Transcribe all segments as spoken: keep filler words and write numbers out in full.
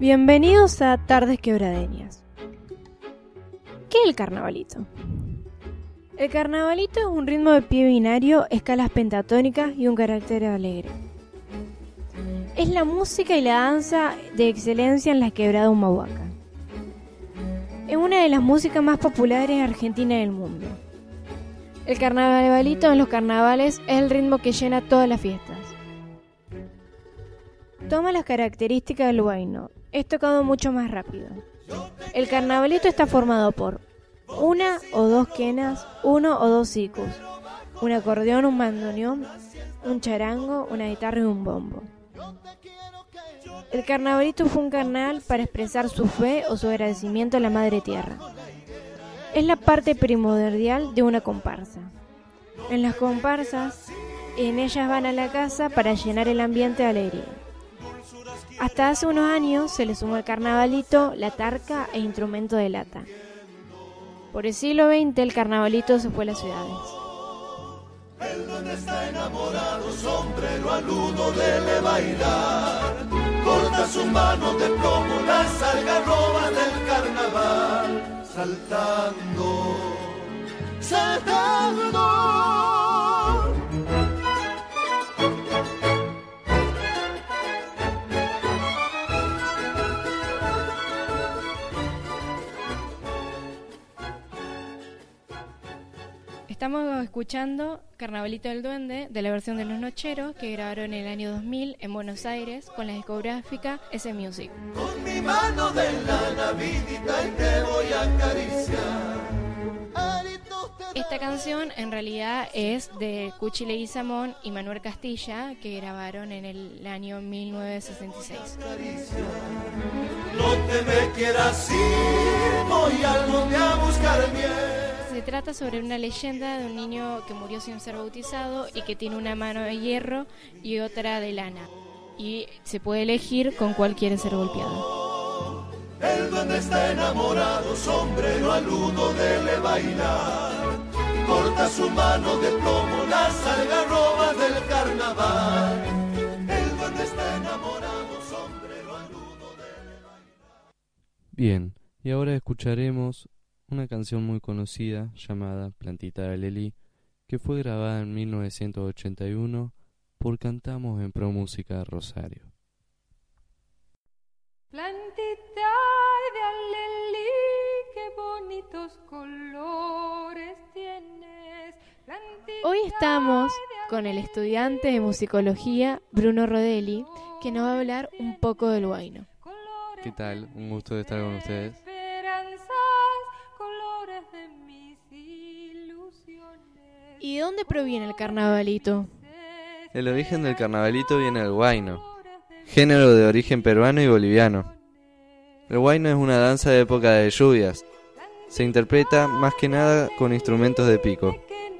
Bienvenidos a Tardes Quebradeñas. ¿Qué es el carnavalito? El carnavalito es un ritmo de pie binario, escalas pentatónicas y un carácter alegre. Es la música y la danza de excelencia en la quebrada Humahuaca. Es una de las músicas más populares en Argentina y el mundo. El carnavalito en los carnavales es el ritmo que llena todas las fiestas. Toma las características del huayno. Es tocado mucho más rápido. El carnavalito está formado por una o dos quenas, uno o dos sicus, un acordeón, un bandoneón, un charango, una guitarra y un bombo. El carnavalito fue un carnaval para expresar su fe o su agradecimiento a la Madre Tierra. Es la parte primordial de una comparsa. En las comparsas, en ellas van a la casa para llenar el ambiente de alegría. Hasta hace unos años se le sumó al carnavalito la tarca e instrumento de lata. Por el siglo veinte el carnavalito se fue a las ciudades. El duende está enamorado, sombrero aludo dele bailar. Corta su mano de plomo las algarrobas del carnaval. Saltando, saltando. Estamos escuchando Carnavalito del Duende, de la versión de Los Nocheros, que grabaron en el año dos mil en Buenos Aires con la discográfica S Music. Con mi mano de la navidita y te voy a acariciar. Esta canción en realidad es de Cuchi Leguizamón y Manuel Castilla, que grabaron en el año mil novecientos sesenta y seis. No te me quieras ir, voy al monte a buscar miel. Se trata sobre una leyenda de un niño que murió sin ser bautizado y que tiene una mano de hierro y otra de lana. Y se puede elegir con cuál quiere ser golpeado. El duende está enamorado, sombrero aludo dele bailar. Corta su mano de plomo las algarrobas del carnaval. El duende está enamorado, sombrero aludo dele bailar. Bien, y ahora escucharemos una canción muy conocida llamada Plantita de Alelí, que fue grabada en mil novecientos ochenta y uno por Cantamos en Pro Música Rosario. Plantita de alelí, qué bonitos colores tienes. Plantita Hoy estamos con el estudiante de musicología Bruno Rodelli, que nos va a hablar un poco del huayno. ¿Qué tal? Un gusto de estar con ustedes. ¿Y de dónde proviene el carnavalito? El origen del carnavalito viene del huayno, género de origen peruano y boliviano. El huayno es una danza de época de lluvias. Se interpreta más que nada con instrumentos de pico.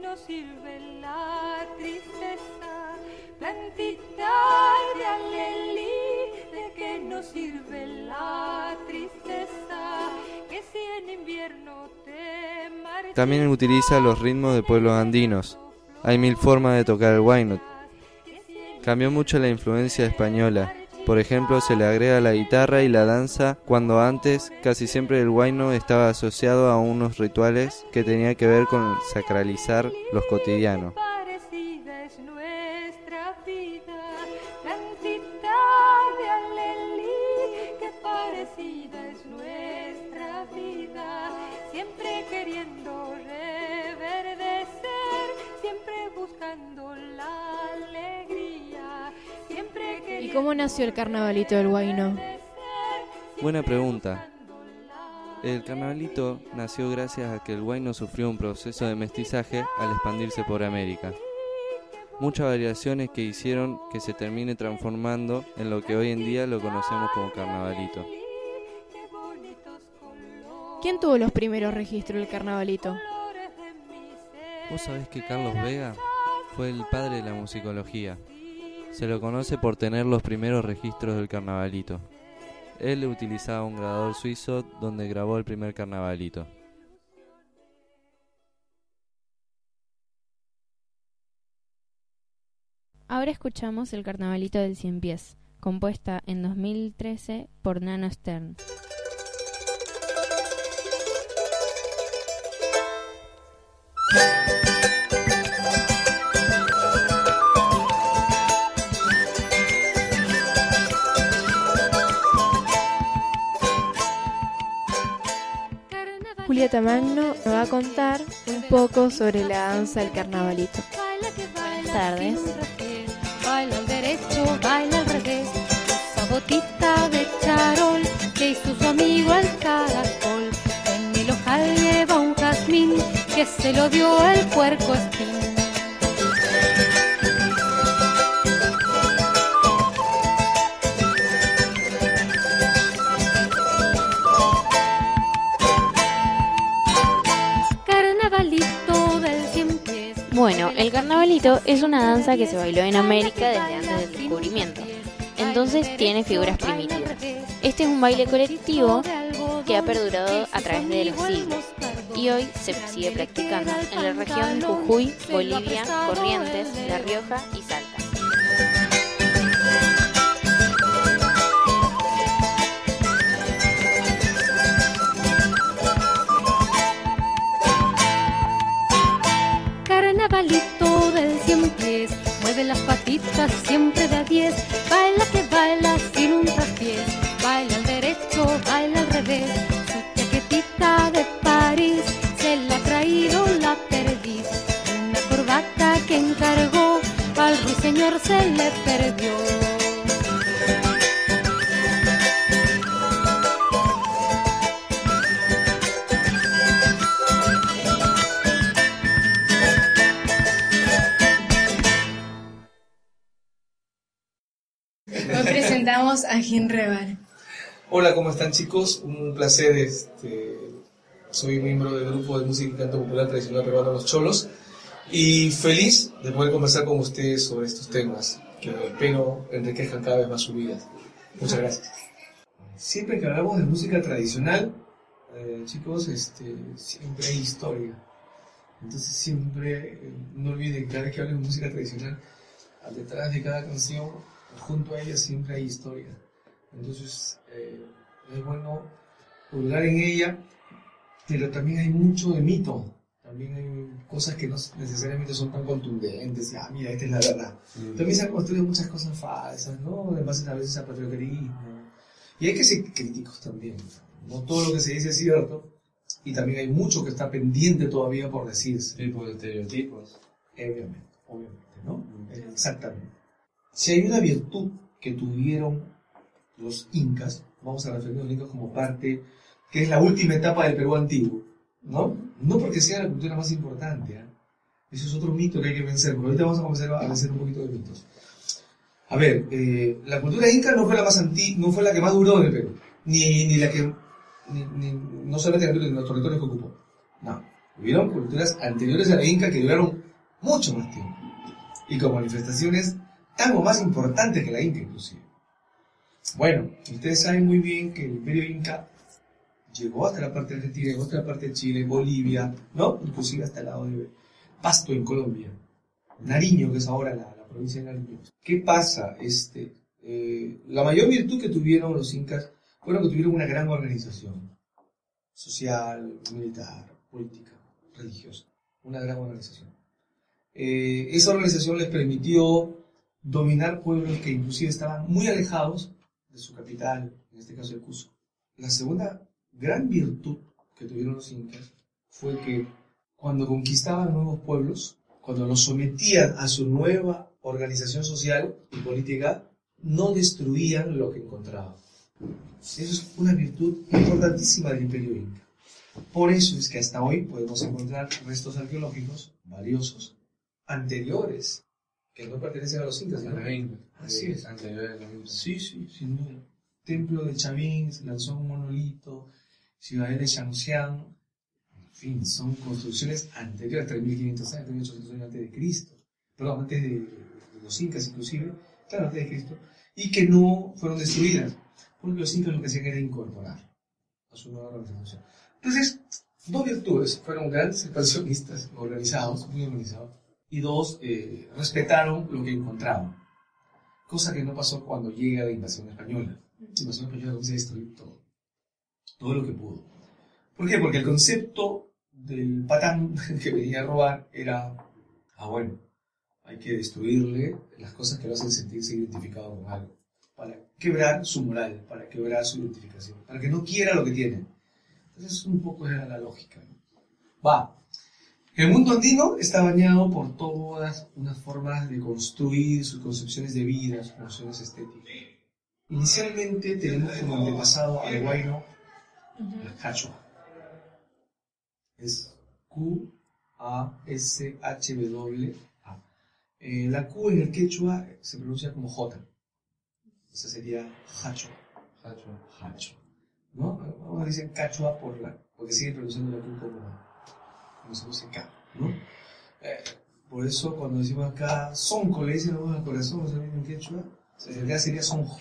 También utiliza los ritmos de pueblos andinos. Hay mil formas de tocar el huayno. Cambió mucho la influencia española. Por ejemplo, se le agrega la guitarra y la danza, cuando antes casi siempre el huayno estaba asociado a unos rituales que tenían que ver con sacralizar los cotidianos. Siempre queriendo reverdecer, siempre buscando la alegría, siempre queriendo. ¿Y cómo nació el carnavalito del huayno? Buena pregunta. El carnavalito nació gracias a que el huayno sufrió un proceso de mestizaje al expandirse por América. Muchas variaciones que hicieron que se termine transformando en lo que hoy en día lo conocemos como carnavalito. ¿Quién tuvo los primeros registros del carnavalito? ¿Vos sabés que Carlos Vega fue el padre de la musicología? Se lo conoce por tener los primeros registros del carnavalito. Él utilizaba un grabador suizo donde grabó el primer carnavalito. Ahora escuchamos el carnavalito del Cien Pies, compuesta en dos mil trece por Nano Stern. Julieta Magno nos va a contar un poco sobre la danza del carnavalito. Buenas tardes. Baila al derecho, baila al revés, esa botita de charol que hizo su amigo el caracol. En el ojal lleva un jazmín que se lo dio el puerco espín. Bueno, el carnavalito es una danza que se bailó en América desde antes del descubrimiento. Entonces tiene figuras primitivas. Este es un baile colectivo que ha perdurado a través de los siglos y hoy se sigue practicando en la región de Jujuy, Bolivia, Corrientes, La Rioja y Salta. Carnavalito del cien pies, mueve las patitas siempre de a diez, baila que baila sin un traspiés, baila al derecho, baila al revés, su chaquetita de París, se la ha traído la perdiz, una corbata que encargó, al ruiseñor se le perdió. Hoy presentamos a Gin Rebar. Hola, ¿cómo están, chicos? Un placer, este, soy miembro del grupo de música y canto popular tradicional peruano Los Cholos y feliz de poder conversar con ustedes sobre estos temas que espero enriquezcan cada vez más su vida. Muchas gracias. Siempre que hablamos de música tradicional, eh, chicos, este, siempre hay historia. Entonces siempre, eh, no olviden, cada vez que hablen de música tradicional, al detrás de cada canción, junto a ella siempre hay historia. Entonces eh, es bueno hurgar en ella, pero también hay mucho de mito. También hay cosas que no necesariamente son tan contundentes. Ah, mira, esta es la verdad. Mm. También se han construido muchas cosas falsas, ¿no? En base a veces a patrioterismo. Y hay que ser críticos también. No todo lo que se dice es cierto. Y también hay mucho que está pendiente todavía por decirse. Tipos de estereotipos. Obviamente, obviamente, ¿no? Mm. Exactamente. Si hay una virtud que tuvieron los incas, vamos a referirnos a los incas como parte, que es la última etapa del Perú antiguo, ¿no? No porque sea la cultura más importante, ¿eh? Eso es otro mito que hay que vencer, pero ahorita vamos a comenzar a vencer un poquito de mitos. A ver, eh, la cultura inca no fue la más antigua, no fue la que más duró en el Perú, ni, ni la que, ni, ni, no solamente en los territorios que ocupó, no. Hubieron culturas anteriores a la inca que duraron mucho más tiempo, y con manifestaciones tan o más importantes que la inca inclusive. Bueno, ustedes saben muy bien que el imperio inca llegó hasta la parte de Argentina, llegó hasta la parte de Chile, Bolivia, ¿no? Inclusive hasta el lado de Pasto en Colombia, Nariño, que es ahora la, la provincia de Nariño. ¿Qué pasa? Este, eh, la mayor virtud que tuvieron los incas fueron que tuvieron una gran organización social, militar, política, religiosa, una gran organización. Eh, esa organización les permitió dominar pueblos que inclusive estaban muy alejados de su capital, en este caso el Cusco. La segunda gran virtud que tuvieron los incas fue que cuando conquistaban nuevos pueblos, cuando los sometían a su nueva organización social y política, no destruían lo que encontraban. Eso es una virtud importantísima del imperio inca. Por eso es que hasta hoy podemos encontrar restos arqueológicos valiosos anteriores, que no pertenecen a los incas, ¿no? Así es. Sí, sí, sin duda. Templo de Chavín, se lanzó un monolito, Ciudadela de Shangxiang, en fin, son construcciones anteriores, tres mil quinientos años, tres mil ochocientos años antes de Cristo, perdón, antes de, de los incas inclusive, claro, antes de Cristo, y que no fueron destruidas, porque los incas lo que hacían era incorporar a su nueva organización. Entonces, dos virtudes, fueron grandes expansionistas, organizados, muy organizados, y dos, eh, respetaron lo que encontraban. cosa que no pasó cuando llega la invasión española. La invasión española comienza a destruir todo, todo lo que pudo. ¿Por qué? Porque el concepto del patán que venía a robar era, ah bueno, hay que destruirle las cosas que lo hacen sentirse identificado con algo, para quebrar su moral, para quebrar su identificación, para que no quiera lo que tiene. Entonces un poco era la lógica, ¿no? Va. El mundo andino está bañado por todas unas formas de construir sus concepciones de vida, sus concepciones estéticas. Inicialmente tenemos como antepasado al huayno la Quechua. Es Q A S H W A. Eh, la Q en el quechua se pronuncia como J. O sea, sería Hacho. Hacho. Hacho. ¿No? Vamos a decir Quechua por la, porque siguen pronunciando la Q como, como se pronuncia K, ¿no? Eh, por eso cuando decimos acá Sonco, le dicen al corazón, ¿se en quechua? Se sería, sería Sonjo.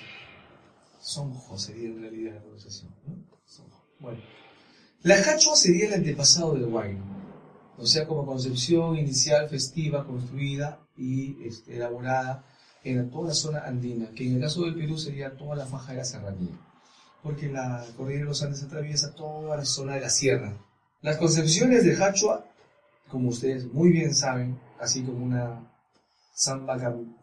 Sonjo sería en realidad la pronunciación, ¿no? Sonjo. Bueno. La Quechua sería el antepasado del huayno, o sea, como concepción inicial festiva, construida y este, elaborada en toda la zona andina, que en el caso del Perú sería toda la faja de la serranía, porque la cordillera de los Andes atraviesa toda la zona de la sierra. Las concepciones de Quechua, como ustedes muy bien saben, así como una samba,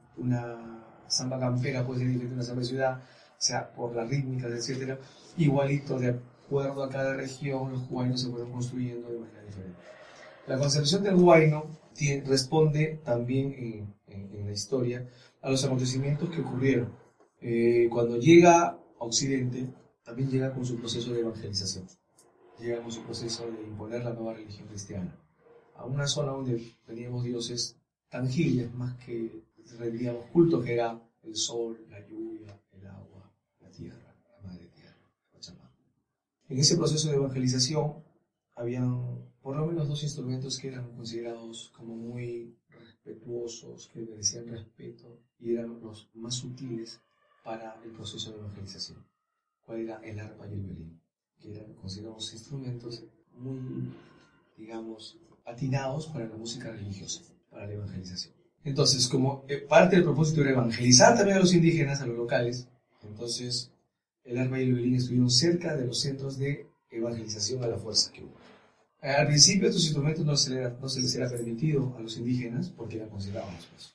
una samba campera puede ser diferente a una samba de ciudad, o sea, por las rítmicas, etcétera, igualito de acuerdo a cada región, los huaynos se fueron construyendo de manera diferente. La concepción del huayno tiene, responde también en, en, en la historia a los acontecimientos que ocurrieron. Eh, cuando llega a Occidente, también llega con su proceso de evangelización, llega con su proceso de imponer la nueva religión cristiana a una zona donde teníamos dioses tangibles, más que rendíamos culto, que era el sol, la lluvia, el agua, la tierra, la madre tierra, Pachamama. En ese proceso de evangelización habían por lo menos dos instrumentos que eran considerados como muy respetuosos, que merecían respeto y eran los más sutiles para el proceso de evangelización. ¿Cuál era? El arpa y el violín, que eran considerados instrumentos muy, digamos, atinados para la música religiosa, para la evangelización. Entonces, como parte del propósito era evangelizar también a los indígenas, a los locales, entonces el arpa y el violín estuvieron cerca de los centros de evangelización a la fuerza que hubo. Al principio estos instrumentos no se, era, no se les era permitido a los indígenas porque eran considerados pues,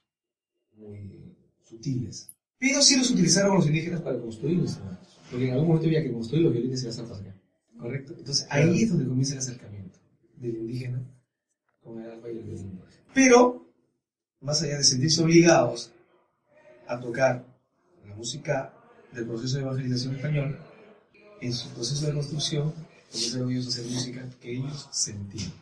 muy sutiles. Pero sí los utilizaron los indígenas para construir los instrumentos, porque en algún momento había que construir los violines y las arpas acá. ¿Correcto? Entonces ahí es donde comienza el acercamiento del indígena con el arpa y el violín. Pero, más allá de sentirse obligados a tocar la música del proceso de evangelización español, en su proceso de construcción comenzaron ellos a hacer música que ellos sentían.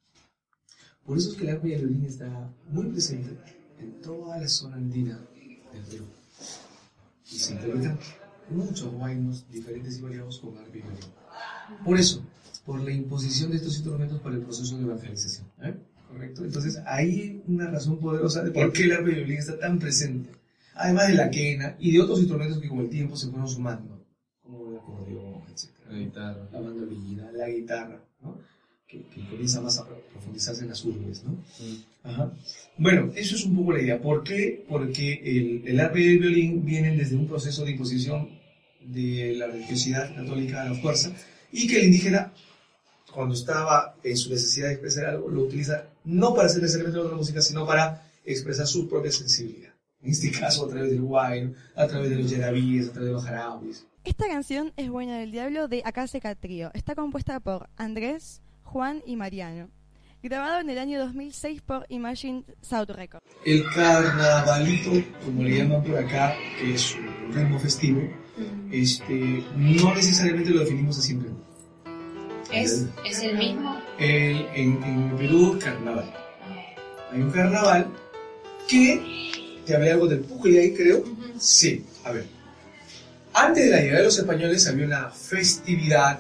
Por eso es que el arpa y el violín está muy presente en toda la zona andina del Perú. Y se interpretan muchos huaynos diferentes y variados con arpa y violín. Por eso, por la imposición de estos instrumentos para el proceso de evangelización. ¿Eh? ¿Correcto? Entonces, ahí hay una razón poderosa de por qué el arpa y el violín está tan presente. Además de la quena y de otros instrumentos que con el tiempo se fueron sumando, como el acordeón, etcétera. La guitarra. La mandolina, la guitarra, ¿no? Que, que comienza más a profundizarse en las urbes, ¿no? Mm. Ajá. Bueno, eso es un poco la idea. ¿Por qué? Porque el, el arpa y el violín vienen desde un proceso de imposición de la religiosidad católica a la fuerza, y que el indígena, cuando estaba en su necesidad de expresar algo, lo utiliza no para hacer necesariamente otra música, sino para expresar su propia sensibilidad. En este caso, a través del huayno, a través de los yarabíes, a través de los jarabes. Esta canción es Buena del Diablo de Acaseca Trío. Está compuesta por Andrés, Juan y Mariano. Grabado en el año dos mil seis por Imagine Sound Records. El carnavalito, como le llaman por acá, que es un ritmo festivo, este, no necesariamente lo definimos así en Perú. ¿Es, ¿Es el mismo? El, en, en Perú, carnaval. Hay un carnaval que... ¿Te hablé algo del Pucli ahí, creo? Uh-huh. Sí, a ver. Antes de la llegada de los españoles había una festividad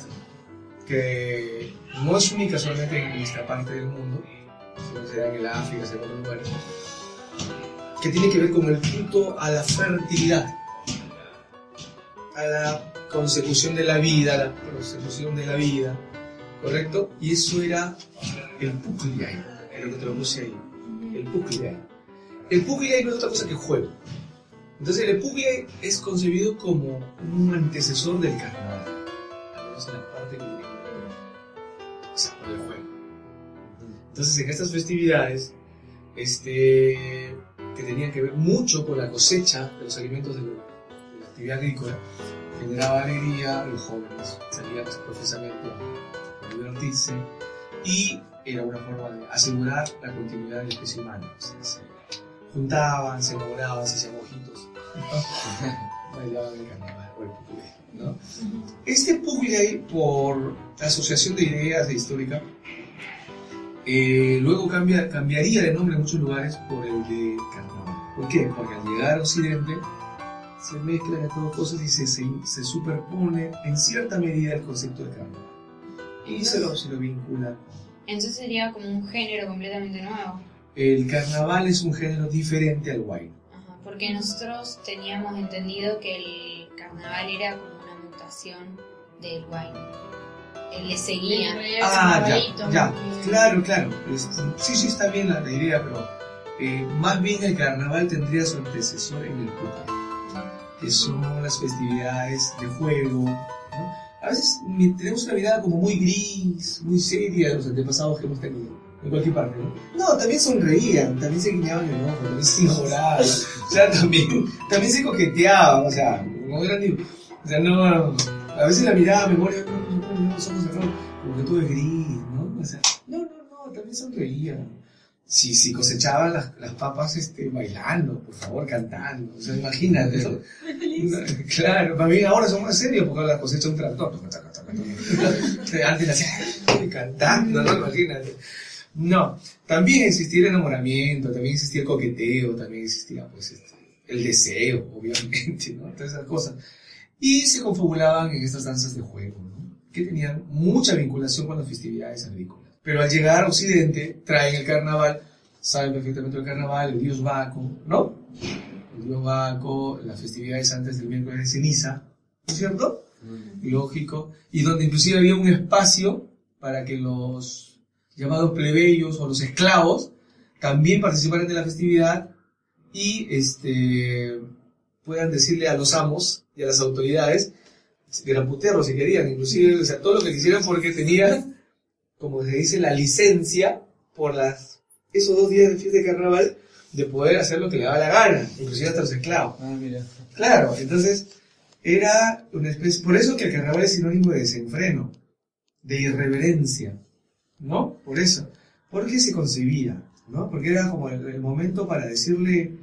que no es única solamente en esta parte del mundo, sino se da en el África, se da en otros lugares, que tiene que ver con el culto a la fertilidad, a la consecución de la vida, a la prosecución de la vida, ¿correcto? Y eso era el Pucli ahí, lo que te lo puse ahí, el Pucli ahí. El Pucli no es otra cosa que juego, Entonces el Pucle es concebido como un antecesor del carnaval, al menos en la parte que tiene que ver, o sea, con el juego. Entonces en estas festividades, este, que tenían que ver mucho con la cosecha de los alimentos de, lo, de la actividad agrícola, generaba alegría, los jóvenes salían profusamente a divertirse y era una forma de asegurar la continuidad de la especie humana. O sea, se juntaban, se enamoraban, se hacían mojitos, ¿no? Bailaban el carnaval o el Pucle, ¿no? Este Pucle, por asociación de ideas de histórica, eh, luego cambia, cambiaría de nombre en muchos lugares por el de carnaval. ¿Por qué? Porque al llegar a Occidente se mezclan de todas cosas y se, se, se superpone en cierta medida el concepto de carnaval. Y se lo, se lo vincula. Entonces sería como un género completamente nuevo. El carnaval es un género diferente al huayno. Ajá, porque nosotros teníamos entendido que el carnaval era como una mutación del huayno. Él le seguía. Ah, ya, ya, claro, claro. Es, sí, sí, está bien la, la idea, pero eh, más bien el carnaval tendría su antecesor en el Pucle, que son las festividades de juego, ¿no? A veces tenemos una mirada como muy gris, muy seria de los antepasados que hemos tenido, en cualquier parte, ¿no? No, también sonreían, también se guiñaban el ojo, también se enamoraban, o sea, también, también se coqueteaban, o sea, no eran ni, o sea, no, a veces la mirada, memoria, no, no, no, los ojos cerrados, como que todo es gris, ¿no? O sea, no, no, no, también sonreían. Si, si cosechaban las, las papas este, bailando, por favor, cantando. O sea, imagínate eso. Claro, para mí ahora son más serios porque ahora cosecha un tractor. Antes la hacían cantando, ¿no? Imagínate. No, también existía el enamoramiento, también existía el coqueteo, también existía pues, este, el deseo, obviamente, ¿no? Todas esas cosas. Y se confabulaban en estas danzas de juego, ¿no? Que tenían mucha vinculación con las festividades agrícolas. Pero al llegar a Occidente, traen el carnaval, saben perfectamente el carnaval, el dios Baco, ¿no? El dios Baco, las festividades antes del miércoles de ceniza, ¿no es cierto? Mm. Lógico. Y donde inclusive había un espacio para que los llamados plebeyos o los esclavos también participaran de la festividad y este, puedan decirle a los amos y a las autoridades que eran puteros si querían, inclusive, o sea, todo lo que quisieran porque tenían, como se dice, la licencia por las, esos dos días de fiesta de carnaval de poder hacer lo que le daba la gana, inclusive hasta los esclavos. Ah, mira. Claro, entonces era una especie, por eso que el carnaval es sinónimo de desenfreno, de irreverencia, ¿no? Por eso, porque se concebía, ¿no? Porque era como el, el momento para decirle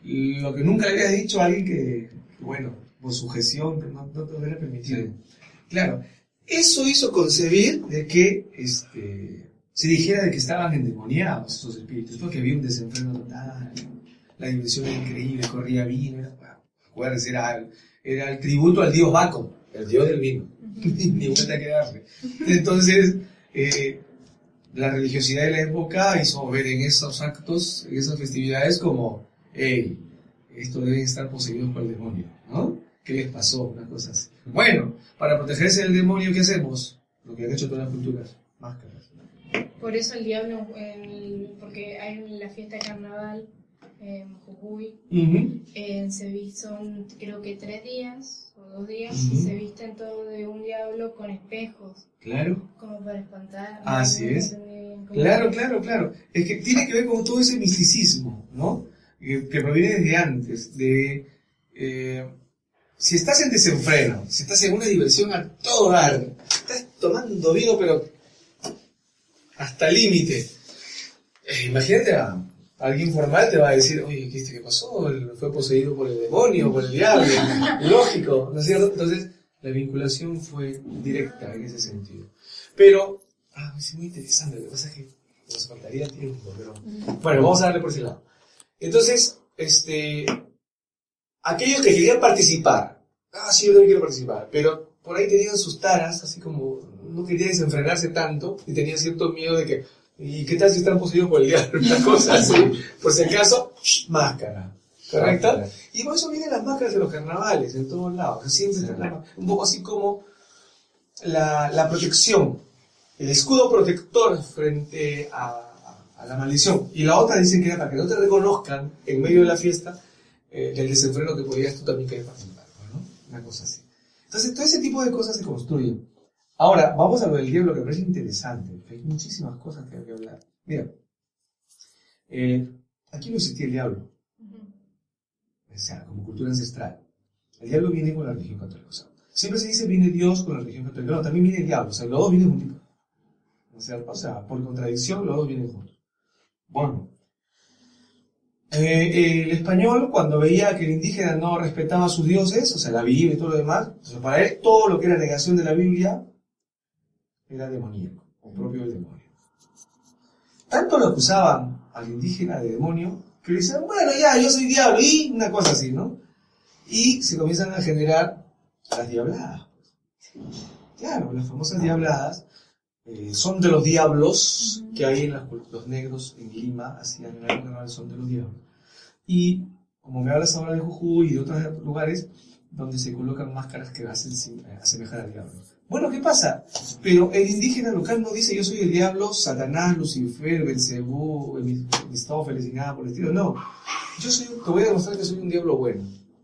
lo que nunca le habías dicho a alguien que, bueno, por sujeción, no, no te hubiera permitido. Sí. Claro. Eso hizo concebir de que este, se dijera de que estaban endemoniados esos espíritus, porque había un desenfreno total, la diversión era increíble, corría vino, era, acuérdense, era, era el tributo al dios Baco, el dios del vino, ni vuelta que darle. Entonces, eh, la religiosidad de la época hizo ver en esos actos, en esas festividades como, hey, estos deben estar poseídos por el demonio, ¿no? ¿Qué les pasó? Una cosa así. Bueno, para protegerse del demonio, ¿qué hacemos? Lo que han hecho todas las culturas, máscaras. Por eso el diablo, el, porque hay la fiesta de carnaval en Jujuy, uh-huh. en se viste, son creo que tres días o dos días, uh-huh. y se visten todo de un diablo con espejos. Claro. Como para espantar. Así ¿no? es. Claro, claro, claro. Es que tiene que ver con todo ese misticismo, ¿no? Que, que proviene desde antes, de... Eh, si estás en desenfreno, si estás en una diversión a todo dar, estás tomando vino pero hasta el límite, eh, imagínate a alguien formal te va a decir, oye, ¿qué, qué pasó? Fue poseído por el demonio, por el diablo, lógico, ¿no es cierto? Entonces la vinculación fue directa en ese sentido. Pero, ah, es muy interesante, lo que pasa es que nos faltaría tiempo, pero bueno, vamos a darle por ese lado. Entonces, este... aquellos que querían participar, ah, sí, yo también quiero participar, pero por ahí tenían sus taras, así como no querían desenfrenarse tanto y tenían cierto miedo de que, ¿y qué tal si están poseídos por el diablo? Una cosa así, por si acaso, máscara, ¿correcto? Máscara. Y por eso vienen las máscaras de los carnavales, en todos lados, que siempre están las máscaras, un poco así como la, la protección, el escudo protector frente a, a, a la maldición. Y la otra dicen que era para que no te reconozcan en medio de la fiesta, eh, del desenfreno que podías tú también querer participar, ¿no? Una cosa así. Entonces, todo ese tipo de cosas se construyen. Ahora, vamos a lo del diablo, que me parece interesante. Hay muchísimas cosas que hay que hablar. Mira, eh, aquí no existía el diablo. O sea, como cultura ancestral. El diablo viene con la religión católica. O sea, siempre se dice viene Dios con la religión católica. No, también viene el diablo. O sea, los dos vienen juntos. O sea, o sea, por contradicción, los dos vienen juntos. Bueno. Eh, el español, cuando veía que el indígena no respetaba a sus dioses, o sea, la Biblia y todo lo demás, entonces para él todo lo que era negación de la Biblia era demoníaco, o propio del demonio. Tanto lo acusaban al indígena de demonio, que le decían, bueno, ya, yo soy diablo, y una cosa así, ¿no? Y se comienzan a generar las diabladas. Claro, las famosas diabladas eh, son de los diablos que hay en las, los negros en Lima, así en el carnaval son de los diablos. Y como me hablas ahora de Jujuy y de otros lugares donde se colocan máscaras que hacen asemejar al diablo. Bueno, ¿qué pasa? Pero el indígena local no dice yo soy el diablo, Satanás, Lucifer, Belcebú, Mistófeles y nada por el estilo. No, yo soy, te voy a demostrar que soy un diablo bueno.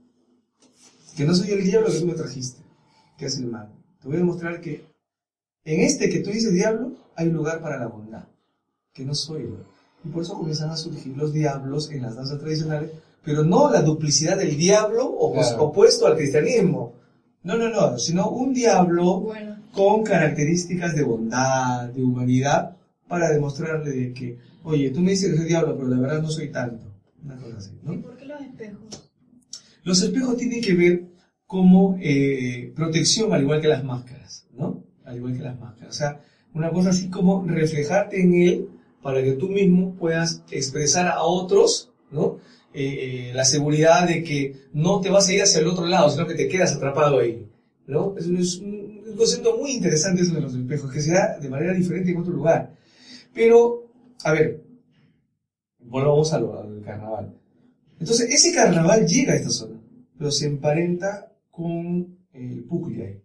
Que no soy el diablo que tú me trajiste, que hace el mal. Te voy a demostrar que en este que tú dices diablo hay lugar para la bondad, que no soy yo. Y por eso comienzan a surgir los diablos en las danzas tradicionales, pero no la duplicidad del diablo opos, claro. opuesto al cristianismo. No, no, no, sino un diablo bueno. con características de bondad, de humanidad, para demostrarle de que, oye, tú me dices que soy diablo, pero la verdad no soy tanto. Una cosa así, ¿no? ¿Y por qué los espejos? Los espejos tienen que ver como eh, protección, al igual que las máscaras, ¿no? Al igual que las máscaras. O sea, una cosa así como reflejarte en él para que tú mismo puedas expresar a otros, ¿no? Eh, eh, la seguridad de que no te vas a ir hacia el otro lado, sino que te quedas atrapado ahí, ¿no? Es un, es un concepto muy interesante eso de los espejos, que se da de manera diferente en otro lugar. Pero, a ver, volvamos a lo, al carnaval. Entonces, ese carnaval llega a esta zona, pero se emparenta con el Pucllay.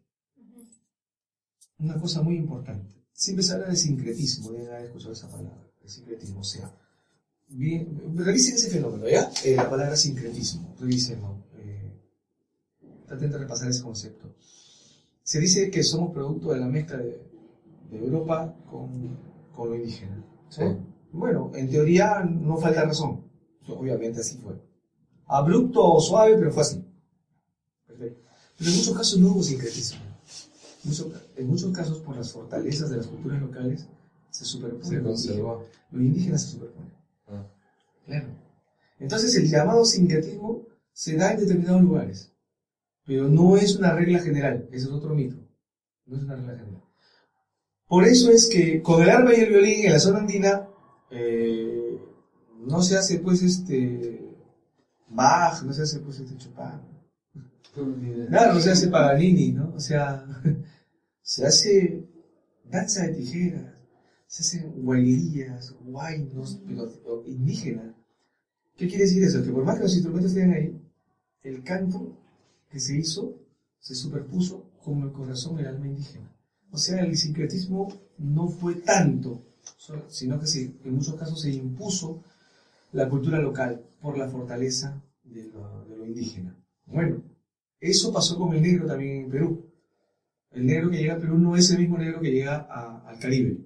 Una cosa muy importante. Siempre se habla de sincretismo, deben haber escuchado esa palabra, de sincretismo, o sea, bien, revisen ese fenómeno, ¿ya? Eh, la palabra sincretismo, revísenlo. Eh, traten de repasar ese concepto. Se dice que somos producto de la mezcla de, de Europa con, con lo indígena, ¿sí? Bueno, en teoría no falta razón. Obviamente así fue. Abrupto o suave, pero fue así. Perfecto. Pero en muchos casos no hubo sincretismo. Mucho, en muchos casos, por las fortalezas de las culturas locales, se superponen. Se conservó. Los indígenas se superponen. Ah. Claro. Entonces el llamado sincretismo se da en determinados lugares. Pero no es una regla general. Ese es otro mito. No es una regla general. Por eso es que con el arpa y el violín en la zona andina, eh, no se hace pues este Bach, no se hace pues este Chopin. Claro, no se hace Paganini, ¿no? O sea, se hace danza de tijeras, se hacen huailillas, huaynos, pero indígenas. ¿Qué quiere decir eso? Que por más que los instrumentos estén ahí, el canto que se hizo se superpuso con el corazón y el alma indígena. O sea, el sincretismo no fue tanto, sino que se, en muchos casos se impuso la cultura local por la fortaleza de lo, de lo indígena. Bueno, eso pasó con el negro también en Perú. El negro que llega a Perú no es el mismo negro que llega a, al Caribe.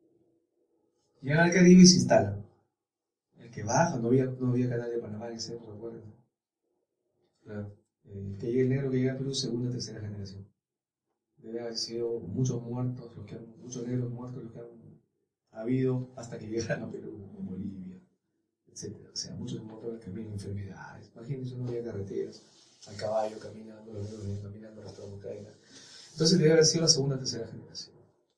Llegan al Caribe y se instalan. El que baja, no había, no había canal de Panamá en ese tiempo, ¿recuerdan? Claro. El que llega el negro que llega a Perú, segunda, tercera generación. Debe haber sido muchos muertos, los que han, muchos negros muertos los que han habido hasta que llegaran a Perú, en Bolivia, etcétera. O sea, muchos muertos en el camino, enfermedades. Imagínense, no había carreteras, al caballo caminando, los negros venían caminando, arrastrando cadenas. Entonces debe haber sido la segunda, tercera generación.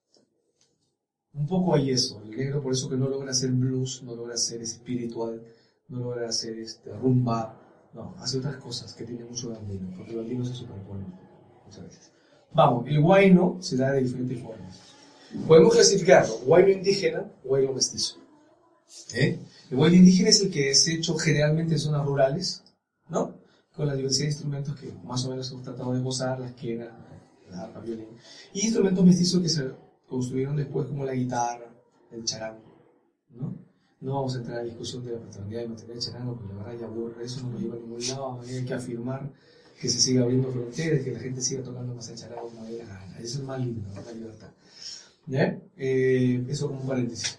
Un poco hay eso, el negro por eso que no logra hacer blues, no logra hacer espiritual, no logra hacer este, rumba, no, hace otras cosas que tienen mucho de andino, porque el andino se superpone muchas veces. Vamos, el huayno se da de diferentes formas. Podemos clasificarlo, huayno indígena, huayno mestizo. ¿Eh? El huayno indígena es el que es hecho generalmente en zonas rurales, ¿no? Con la diversidad de instrumentos que más o menos hemos tratado de gozar, la esquena, la arpa, violín. Y instrumentos mestizos que se construyeron después como la guitarra, el charango, ¿no? No vamos a entrar a la discusión de la paternidad y maternidad de Charango, porque la verdad ya aburre, eso no nos lleva a ningún lado. Hay que afirmar que se siga abriendo fronteras, que la gente siga tocando más el charango como de la gana. Eso es más lindo, la libertad. ¿Ya? Eh, eso como un paréntesis.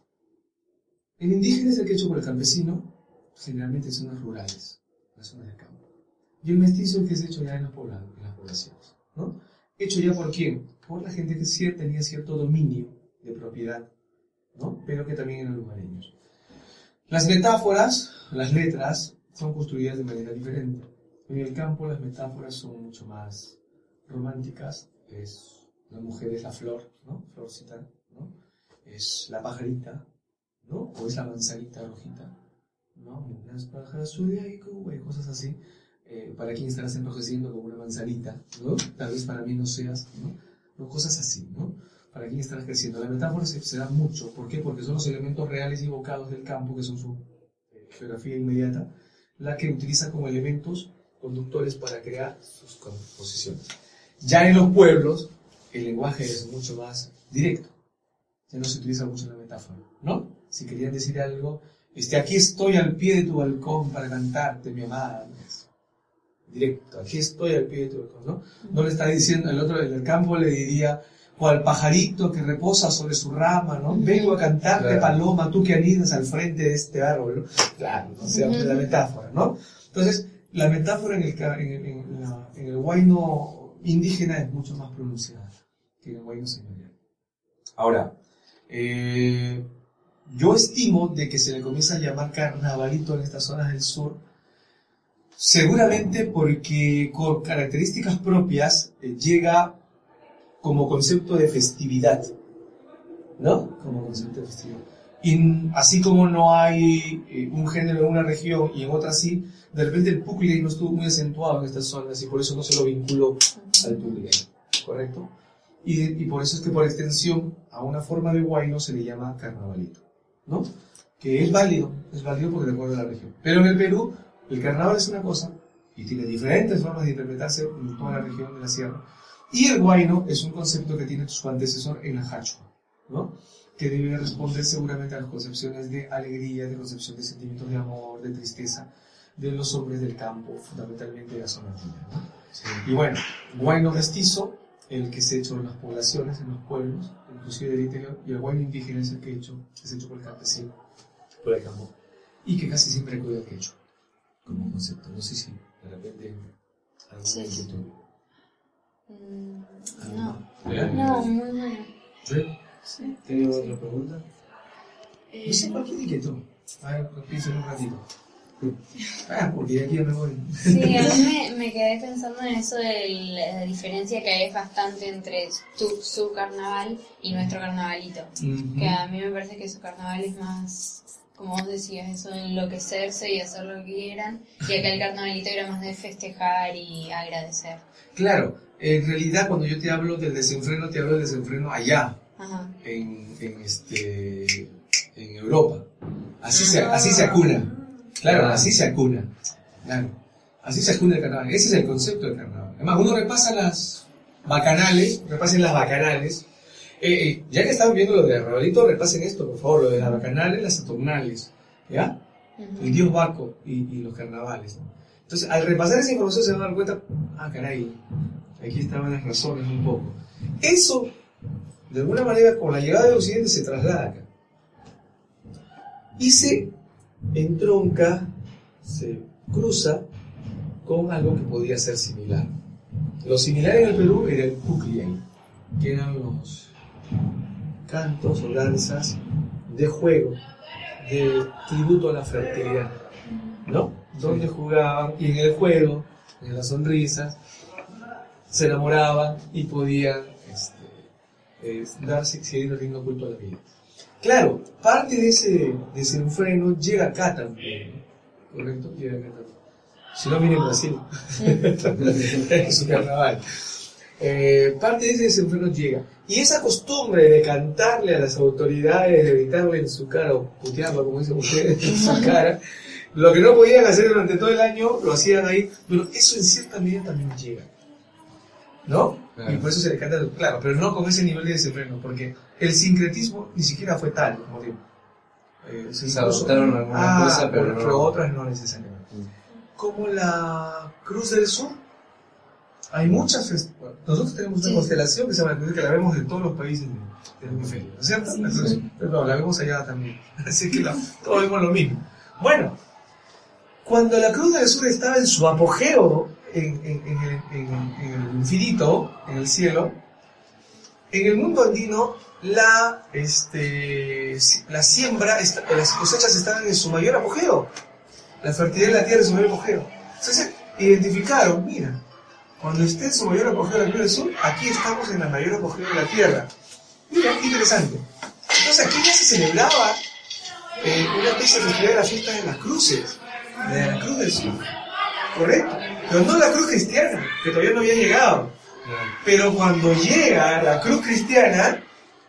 El indígena es el que hecho por el campesino, generalmente en zonas rurales, en las zonas del campo. Y el mestizo es el que es hecho ya en los poblados, en las poblaciones, ¿no? ¿Hecho ya por quién? Por la gente que sí tenía cierto dominio de propiedad, ¿no? Pero que también eran lugareños. Las metáforas, las letras, son construidas de manera diferente. En el campo las metáforas son mucho más románticas. Es, la mujer es la flor, ¿no? Florcita, ¿no? Es la pajarita, ¿no? O es la manzanita rojita, ¿no? Unas pajas y cosas así. Eh, para quien estarás enrojeciendo como una manzanita, ¿no? Tal vez para mí no seas, ¿no? No, cosas así, ¿no? Para quien estarás creciendo. La metáfora se, se da mucho. ¿Por qué? Porque son los elementos reales y evocados del campo, que son su eh, geografía inmediata, la que utiliza como elementos conductores para crear sus composiciones. Ya en los pueblos, el lenguaje es mucho más directo. Ya no se utiliza mucho la metáfora, ¿no? Si querían decir algo, este, aquí estoy al pie de tu balcón para cantarte, mi amada. Directo, aquí estoy al pie de tu balcón, ¿no? No le está diciendo, el otro en el campo le diría, o al pajarito que reposa sobre su rama, ¿no? Vengo a cantarte, claro, paloma, tú que anidas al frente de este árbol, ¿no? Claro, o sea, la metáfora, ¿no? Entonces, la metáfora en el, en, en, la, en el huayno indígena es mucho más pronunciada que en el huayno señorial. Ahora, eh, yo estimo de que se le comienza a llamar carnavalito en estas zonas del sur, seguramente porque con características propias eh, llega como concepto de festividad, ¿no? Como concepto de festividad. Y así como no hay eh, un género en una región y en otra sí, de repente el puclay no estuvo muy acentuado en estas zonas y por eso no se lo vinculó al puclay, ¿correcto? Y, y por eso es que por extensión a una forma de huayno se le llama carnavalito, ¿no? Que es válido, es válido porque de acuerdo a la región. Pero en el Perú, el carnaval es una cosa y tiene diferentes formas de interpretarse en toda la región de la sierra. Y el huayno es un concepto que tiene su antecesor en la Hachua, ¿no? Que debe responder seguramente a las concepciones de alegría, de concepción de sentimientos de amor, de tristeza, de los hombres del campo, fundamentalmente de la zona andina, ¿no? Sí. Y bueno, huayno mestizo, el que se ha hecho en las poblaciones, en los pueblos, inclusive del interior, y el huayno indígena es el que, hecho, es hecho por el campesino, por el campo, y que casi siempre acude al quechua como concepto. No sé si de repente alguna sí. inquietud. Mm, no, ¿Eh? no, muy bueno. ¿Sí? Sí. ¿Tengo otra pregunta? Eh, no sé, cualquier inquietud. A ver, piensen un ratito. Ah, porque de aquí ya me voy. Sí, a mí me, me quedé pensando en eso de la diferencia que hay bastante entre tu, su carnaval y nuestro carnavalito. Uh-huh. Que a mí me parece que su carnaval es más, como vos decías, eso de enloquecerse y hacer lo que quieran, y acá el carnavalito era más de festejar y agradecer. Claro, en realidad cuando yo te hablo del desenfreno, te hablo del desenfreno allá, Ajá. En, en, este, en Europa. Así, se, así se acuna. Claro, así se acuna. Claro, así se acuna el carnaval. Ese es el concepto del carnaval. Además, uno repasa las bacanales, repasen las bacanales. Eh, eh, ya que estamos viendo lo de Rabalito, repasen esto, por favor, lo de las bacanales, las saturnales, ¿ya? Uh-huh. El dios Baco y, y los carnavales, ¿no? Entonces, al repasar esa información se van a dar cuenta, ah, caray, aquí estaban las razones un poco. Eso, de alguna manera, con la llegada del Occidente se traslada acá. Y se entronca, se cruza con algo que podía ser similar. Lo similar en el Perú era el puclay, que eran los cantos o danzas de juego, de tributo a la fertilidad, ¿no? Donde jugaban y en el juego, en las sonrisas, se enamoraban y podían este, eh, darse siguiendo el ritmo culto a la vida. Claro, parte de ese desenfreno llega acá también, ¿correcto? Llega acá también. Si no, miren Brasil, es su carnaval. Eh, parte de ese desenfreno llega. Y esa costumbre de cantarle a las autoridades, de gritarle en su cara, o putearlo, como dicen ustedes, en su cara, lo que no podían hacer durante todo el año, lo hacían ahí, pero eso en cierta medida también llega, ¿no? Claro. Y por eso se le canta, claro, pero no con ese nivel de desenfreno, porque el sincretismo ni siquiera fue tal como tiempo. Eh, Se adoptaron algunas ah, cosas, pero, pero, no. otras no necesariamente. Mm. Como la Cruz del Sur, hay muchas. Fest... Nosotros tenemos una sí. constelación que se llama la Cruz, que la vemos de todos los países del hemisferio, ¿no es cierto? Sí, Cruz, sí. Pero no, la vemos allá también. Así que la, todos vemos lo mismo. Bueno, cuando la Cruz del Sur estaba en su apogeo en, en, en, el, en, en el infinito, en el cielo, en el mundo andino, la, este, la siembra, las cosechas estaban en su mayor apogeo. La fertilidad de la tierra en su mayor apogeo. Entonces, identificaron, mira, cuando esté en su mayor apogeo la Cruz del Sur, aquí estamos en la mayor apogeo de la tierra. Mira, qué interesante. Entonces, aquí ya se celebraba eh, una especie de festividad de las fiestas de las cruces, de la Cruz del Sur. Correcto. Pero no la cruz cristiana, que todavía no había llegado. Pero cuando llega la cruz cristiana,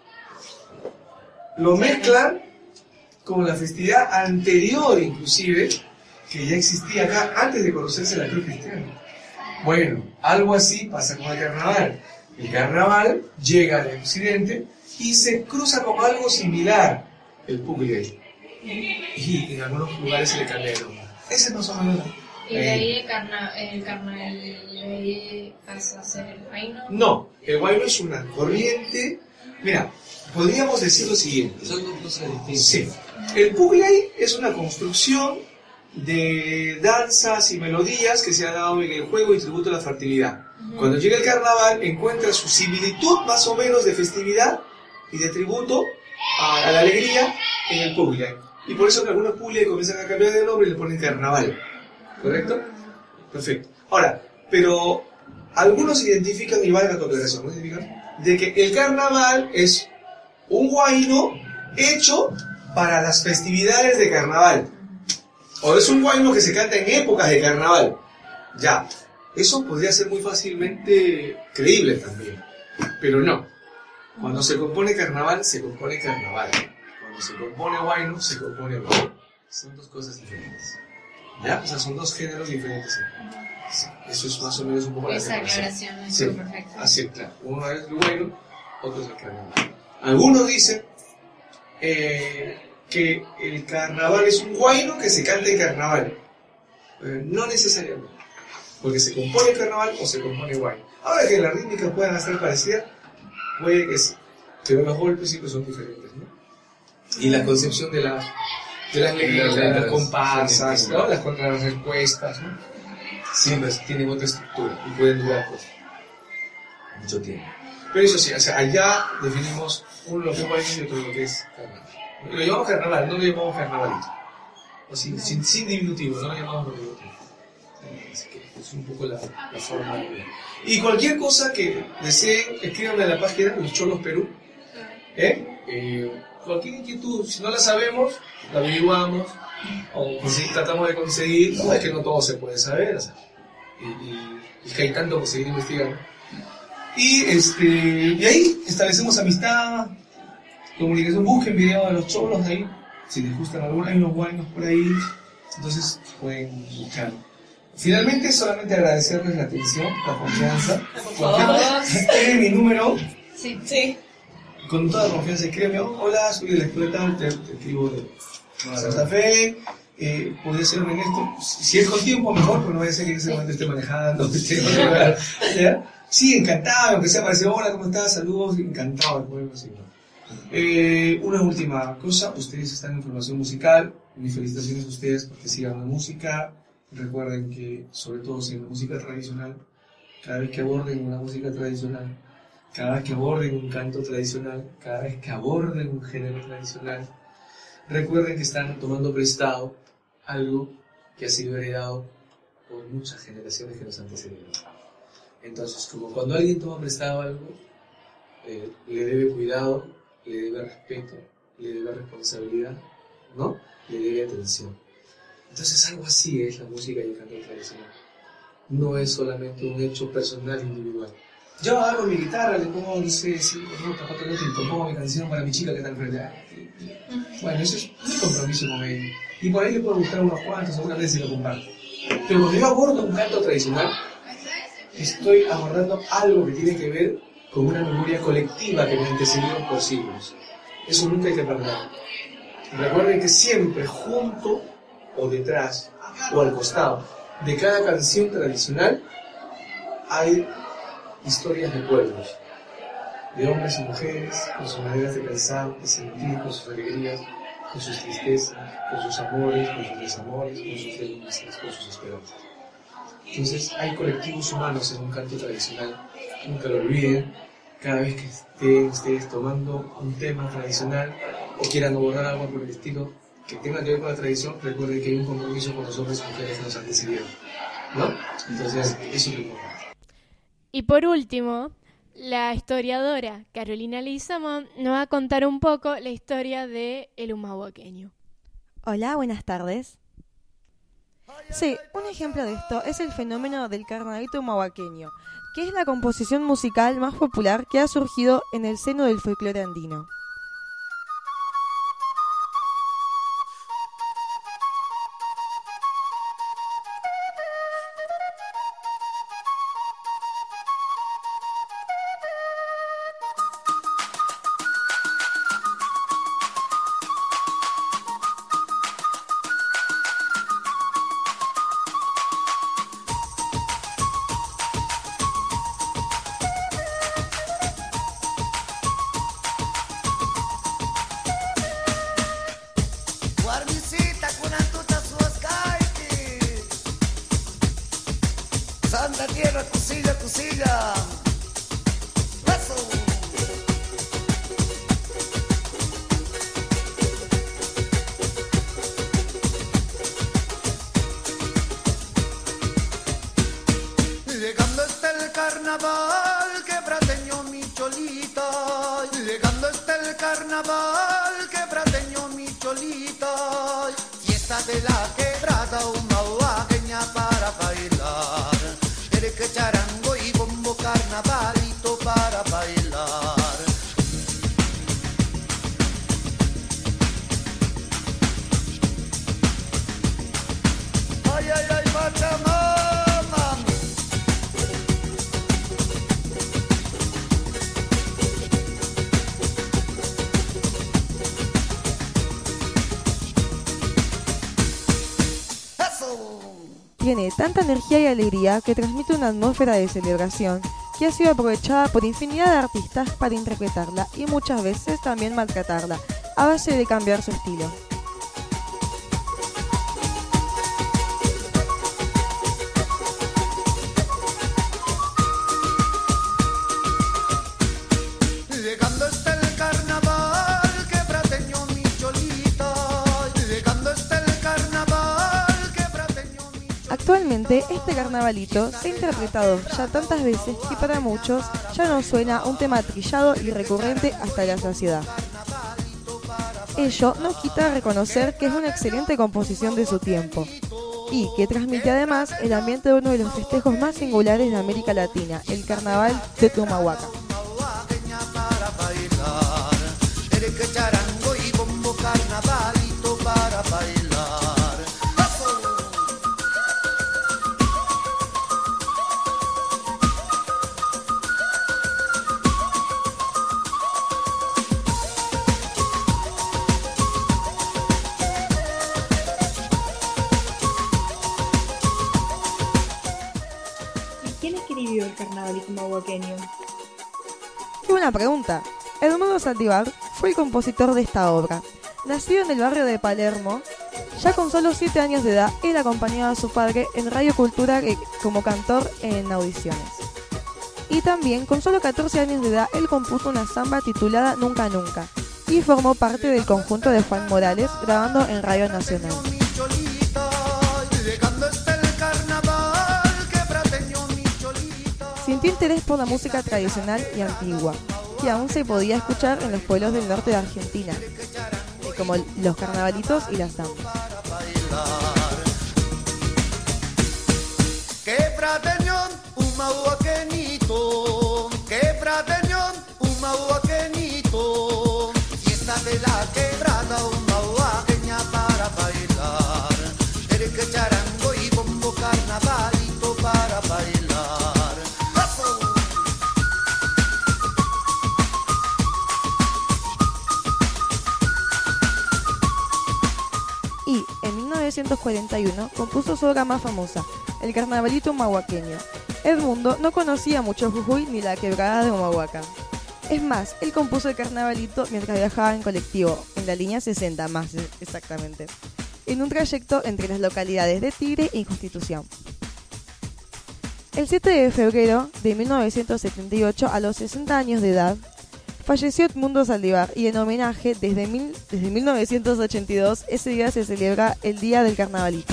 lo mezclan con la festividad anterior, inclusive, que ya existía acá antes de conocerse la cruz cristiana. Bueno, algo así pasa con el carnaval. El carnaval llega del occidente y se cruza con algo similar, el Puglia. Y en algunos lugares se le cambia el nombre. Ese es más o menos. ¿Y de ahí el carnaval, el carnaval de ahí pasa a ser el huayno? No, el huayno es una corriente. Mira, podríamos decir lo siguiente. Son dos cosas distintas. Sí. El Puglay es una construcción de danzas y melodías que se ha dado en el juego y tributo a la fertilidad. Uh-huh. Cuando llega el carnaval encuentra su similitud más o menos de festividad y de tributo a, a la alegría en el Puglay. Y por eso que algunos Puglay comienzan a cambiar de nombre y le ponen carnaval. ¿Correcto? Perfecto. Ahora, pero algunos identifican, y valga tu aclaración, ¿no? ¿Identifican? De que el carnaval es un huayno hecho para las festividades de carnaval. O es un huayno que se canta en épocas de carnaval. Ya. Eso podría ser muy fácilmente creíble también. Pero no. Cuando se compone carnaval, se compone carnaval. Cuando se compone huayno, se compone huayno. Son dos cosas diferentes. ¿Ya? O sea, son dos géneros diferentes. Sí, eso es más o menos un poco esa la aclaración es sí, perfecta. así, claro. Uno es el huayno, otro es el carnaval. Algunos dicen eh, que el carnaval es un huayno que se canta en carnaval. Eh, no necesariamente. Porque se compone carnaval o se compone huayno. Ahora que las rítmicas puedan estar parecidas, puede que sí. Pero los golpes siempre son diferentes, ¿no? Y la concepción de la... de las letras, de las comparsas, ¿no? Las contrarrespuestas, ¿no? Siempre tienen otra estructura y pueden durar pues, mucho tiempo. Pero eso sí, o sea, allá definimos uno lo que es huayno y otro lo que es carnaval. Lo llamamos carnaval, no lo llamamos carnavalito. O sin, sin, sin diminutivo, no lo llamamos diminutivo. Así que es un poco la, la forma de ver. Y cualquier cosa que deseen, escríbanme a la página Los Cholos Perú. ¿Eh? Eh Cualquier inquietud, si no la sabemos, la averiguamos, o si tratamos de conseguir, no es que no todo se puede saber, o sea, y, y, y que hay tanto que seguir investigando. Y, este, y ahí establecemos amistad, comunicación, busquen videos de los cholos de ahí, si les gustan algunos, hay unos buenos por ahí, entonces pueden buscar. Finalmente, solamente agradecerles la atención, la confianza. Por favor. Tienen mi número. Sí, sí. Con toda confianza, escríbeme, hola, soy de la escuela tal, te, te escribo de Santa Fe, eh, podría ser en esto, si es con tiempo mejor, porque no vaya a ser que en ese momento esté manejando, esté ¿ya? Sí, encantado, aunque sea para decir, hola, ¿cómo estás? Saludos, encantado de poder conseguirlo. Eh, una última cosa, ustedes están en formación musical, mis felicitaciones a ustedes porque sigan la música, recuerden que, sobre todo si en la música tradicional, cada vez que aborden una música tradicional, cada vez que aborden un canto tradicional, cada vez que aborden un género tradicional, recuerden que están tomando prestado algo que ha sido heredado por muchas generaciones que nos antecedieron. Entonces, como cuando alguien toma prestado algo, eh, le debe cuidado, le debe respeto, le debe responsabilidad, ¿no? Le debe atención. Entonces, algo así es la música y el canto tradicional. No es solamente un hecho personal individual. Yo hago mi guitarra, le pongo, no sé, si nota, cuatro notas y compongo mi canción para mi chica que está enfrente. Bueno, eso es mi compromiso con ella. Y por ahí le puedo gustar unos cuantos, seguramente si lo comparto. Pero cuando yo abordo un canto tradicional, estoy abordando algo que tiene que ver con una memoria colectiva que me ha antecedido por siglos. Eso nunca hay que perder. Recuerden que siempre junto o detrás o al costado de cada canción tradicional hay historias de pueblos, de hombres y mujeres, con sus maneras de pensar, de sentir, con sus alegrías, con sus tristezas, con sus amores, con sus desamores, con sus denuncias, con sus esperanzas. Entonces hay colectivos humanos en un canto tradicional, nunca lo olviden. Cada vez que estén ustedes tomando un tema tradicional o quieran abordar algo por el estilo que tenga que ver con la tradición, recuerden que hay un compromiso con los hombres y mujeres que nos antecedieron, ¿no? Entonces, eso es lo importante. Y por último, la historiadora Carolina Leguizamón nos va a contar un poco la historia de el humahuaqueño. Hola, buenas tardes. Sí, un ejemplo de esto es el fenómeno del carnavalito humahuaqueño, que es la composición musical más popular que ha surgido en el seno del folclore andino. Santa tierra, cosilla, cosilla. ¡Eso! Llegando está el carnaval, quebrateño mi cholita. Llegando está el carnaval, quebrateño mi cholita. Fiesta de la quebrada, una huaqueña para bailar. Que charango y bombo, carnavalito para bailar. Ay, ay, ay, Pachamama. Eso. Tiene tanta energía y alegría que transmite una atmósfera de celebración que ha sido aprovechada por infinidad de artistas para interpretarla y muchas veces también maltratarla, a base de cambiar su estilo. Llegando está el carnaval, quebrateño mi cholita. Llegando está el carnaval, quebrateño mi cholita. Actualmente este carnavalito se ha interpretado ya tantas veces que para muchos ya no suena un tema trillado y recurrente hasta la saciedad. Ello no quita reconocer que es una excelente composición de su tiempo y que transmite además el ambiente de uno de los festejos más singulares de América Latina, el Carnaval de Tumahuaca. Para bailar, eres que charango y bombo, carnavalito para bailar. ¡Eso! ¿Quién escribió el carnavalito humahuaqueño? Qué buena pregunta. Edmundo Saldívar fue el compositor de esta obra. Nacido en el barrio de Palermo, ya con solo siete años de edad, él acompañaba a su padre en Radio Cultura como cantor en audiciones. Y también, con solo catorce años de edad, él compuso una samba titulada Nunca Nunca y formó parte del conjunto de Juan Morales, grabando en Radio Nacional. Sintió interés por la música tradicional y antigua, que aún se podía escuchar en los pueblos del norte de Argentina, como los carnavalitos y las zambas. Quebrateñón, humahuaquenito, quebrateñón, humahuaquenito, fiesta de la quebrada, humahuaqueña para bailar, eres que charango y bombo, carnavalito para bailar. novecientos cuarenta y uno compuso su obra más famosa, El Carnavalito Humahuaqueño. Edmundo no conocía mucho Jujuy ni la quebrada de Humahuaca. Es más, él compuso el carnavalito mientras viajaba en colectivo, en la línea sesenta más exactamente, en un trayecto entre las localidades de Tigre y Constitución. El siete de febrero de mil novecientos setenta y ocho, a los sesenta años de edad, falleció Edmundo Saldívar y en homenaje, desde, mil, desde mil novecientos ochenta y dos, ese día se celebra el Día del Carnavalito.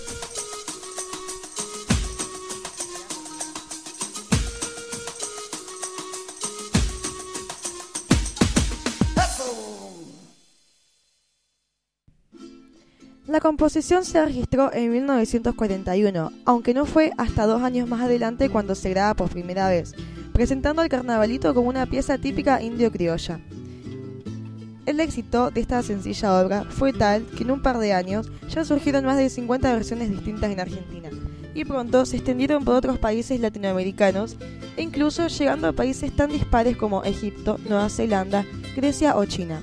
La composición se registró en mil novecientos cuarenta y uno, aunque no fue hasta dos años más adelante cuando se graba por primera vez, presentando al carnavalito como una pieza típica indio-criolla. El éxito de esta sencilla obra fue tal que en un par de años ya surgieron más de cincuenta versiones distintas en Argentina, y pronto se extendieron por otros países latinoamericanos, e incluso llegando a países tan dispares como Egipto, Nueva Zelanda, Grecia o China.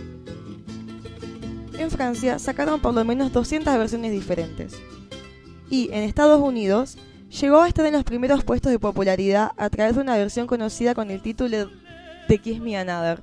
En Francia sacaron por lo menos doscientas versiones diferentes. Y en Estados Unidos llegó a estar en los primeros puestos de popularidad a través de una versión conocida con el título de Kiss Me Another.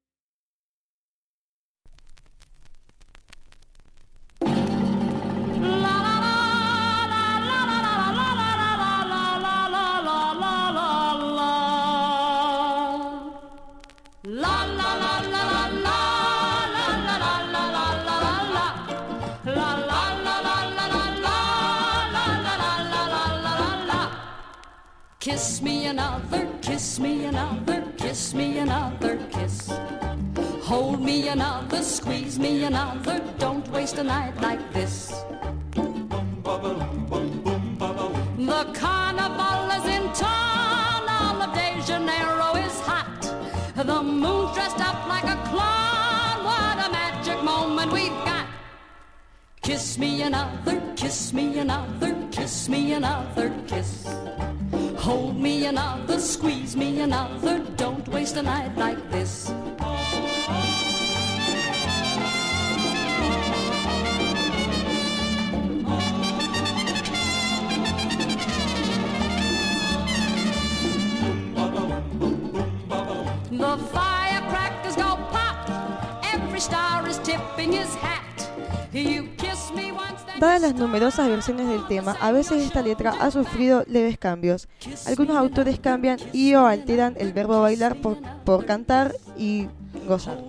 Kiss me another, kiss me another, kiss me another kiss. Hold me another, squeeze me another, don't waste a night like this. The carnival is in town, all of De Janeiro is hot. The moon's dressed up like a clown, what a magic moment we've got. Kiss me another, kiss me another, kiss me another kiss. Hold me another, squeeze me another, don't waste a night like this. The firecrackers go pop, every star is tipping his hat. You kiss me once. Dadas las numerosas versiones del tema, a veces esta letra ha sufrido leves cambios. Algunos autores cambian y o alteran el verbo bailar por, por cantar y gozar.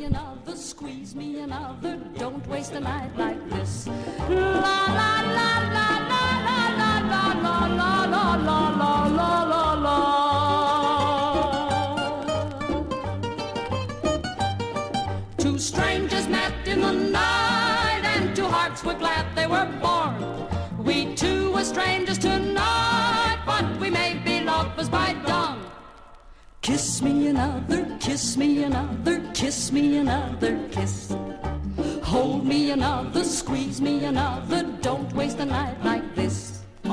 Two strangers met in the night and two hearts were glad they were born. We two were strangers tonight, but we may be lovers by dawn. Kiss me another, kiss me another, kiss me another kiss. Hold me another, squeeze me another, don't waste a night like this.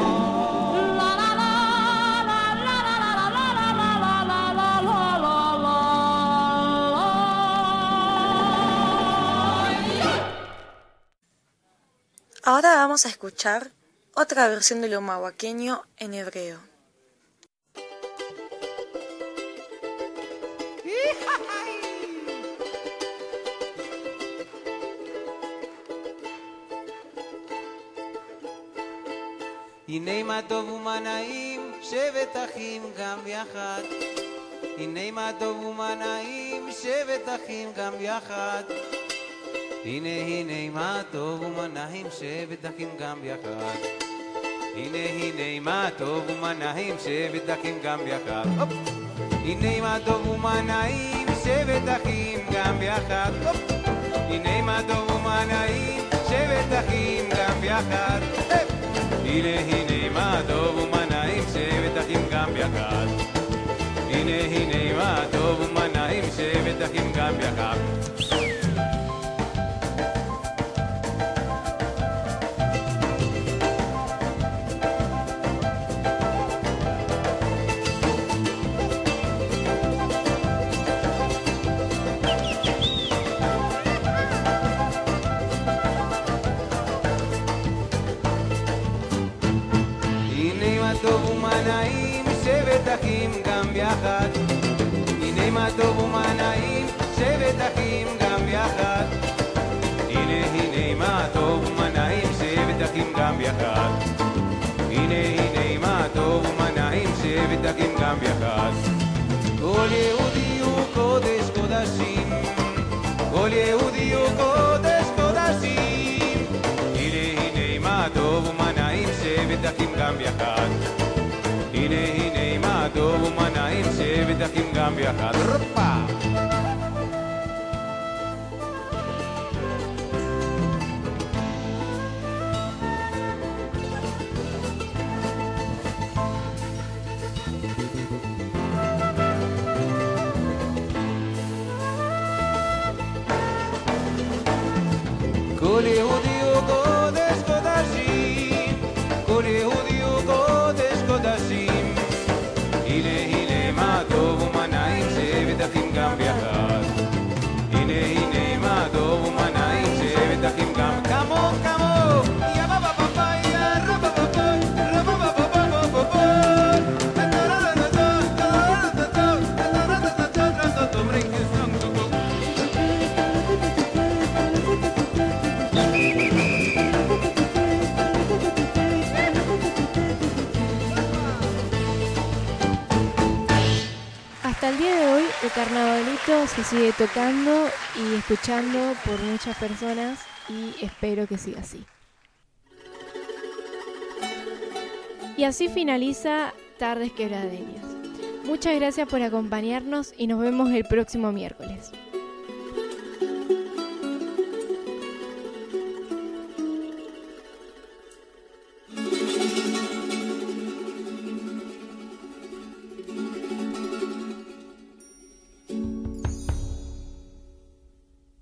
Ahora vamos a escuchar otra versión del humahuaqueño en hebreo. הנה מה טוב ומה נעים, שבת אחים גם יחד. הנה מה טוב ומה נעים, שבת אחים גם יחד. הנה הנה מה טוב ומה נעים, שבת אחים גם יחד. הנה הנה מה טוב ומה נעים, שבת אחים גם יחד. הנה מה טוב ומה נעים, שבת אחים גם יחד. הנה מה טוב ומה נעים, שבת אחים גם יחד. הנה הנה מה טוב ומה נעים, שבת אחים גם יחד. הנה הנה מה טוב ומה נעים, שבת אחים גם יחד. טוב ומה נעים שבת אחים גם יחד. הנה מה טוב ומה נעים שבת אחים גם יחד. הנה הנה מה טוב ומה נעים שבת אחים גם יחד. הנה הנה מה טוב ומה נעים שבת אחים גם יחד. כל יהודי הוא קודש קודשים, כל יהודי הוא קודש קודשים. הנה הנה מה טוב ומה נעים שבת אחים גם יחד. הנה הנה מה טוב ומה נעים שבת אחים גם יחד. רפה! כל יהודי הוא קודש קודשים, כל יהודי הוא קודש קודשים. הנה הנה מה טוב ומה נעים שבת אחים גם יחד. הנה הנה מה טוב ומה נעים שבת אחים גם כמו כמו יא בא בא בא יא רבא בא בא רבא בא בא בא בא Hasta el día de hoy el carnavalito se sigue tocando y escuchando por muchas personas y espero que siga así. Y así finaliza Tardes Quebradeñas. Muchas gracias por acompañarnos y nos vemos el próximo miércoles.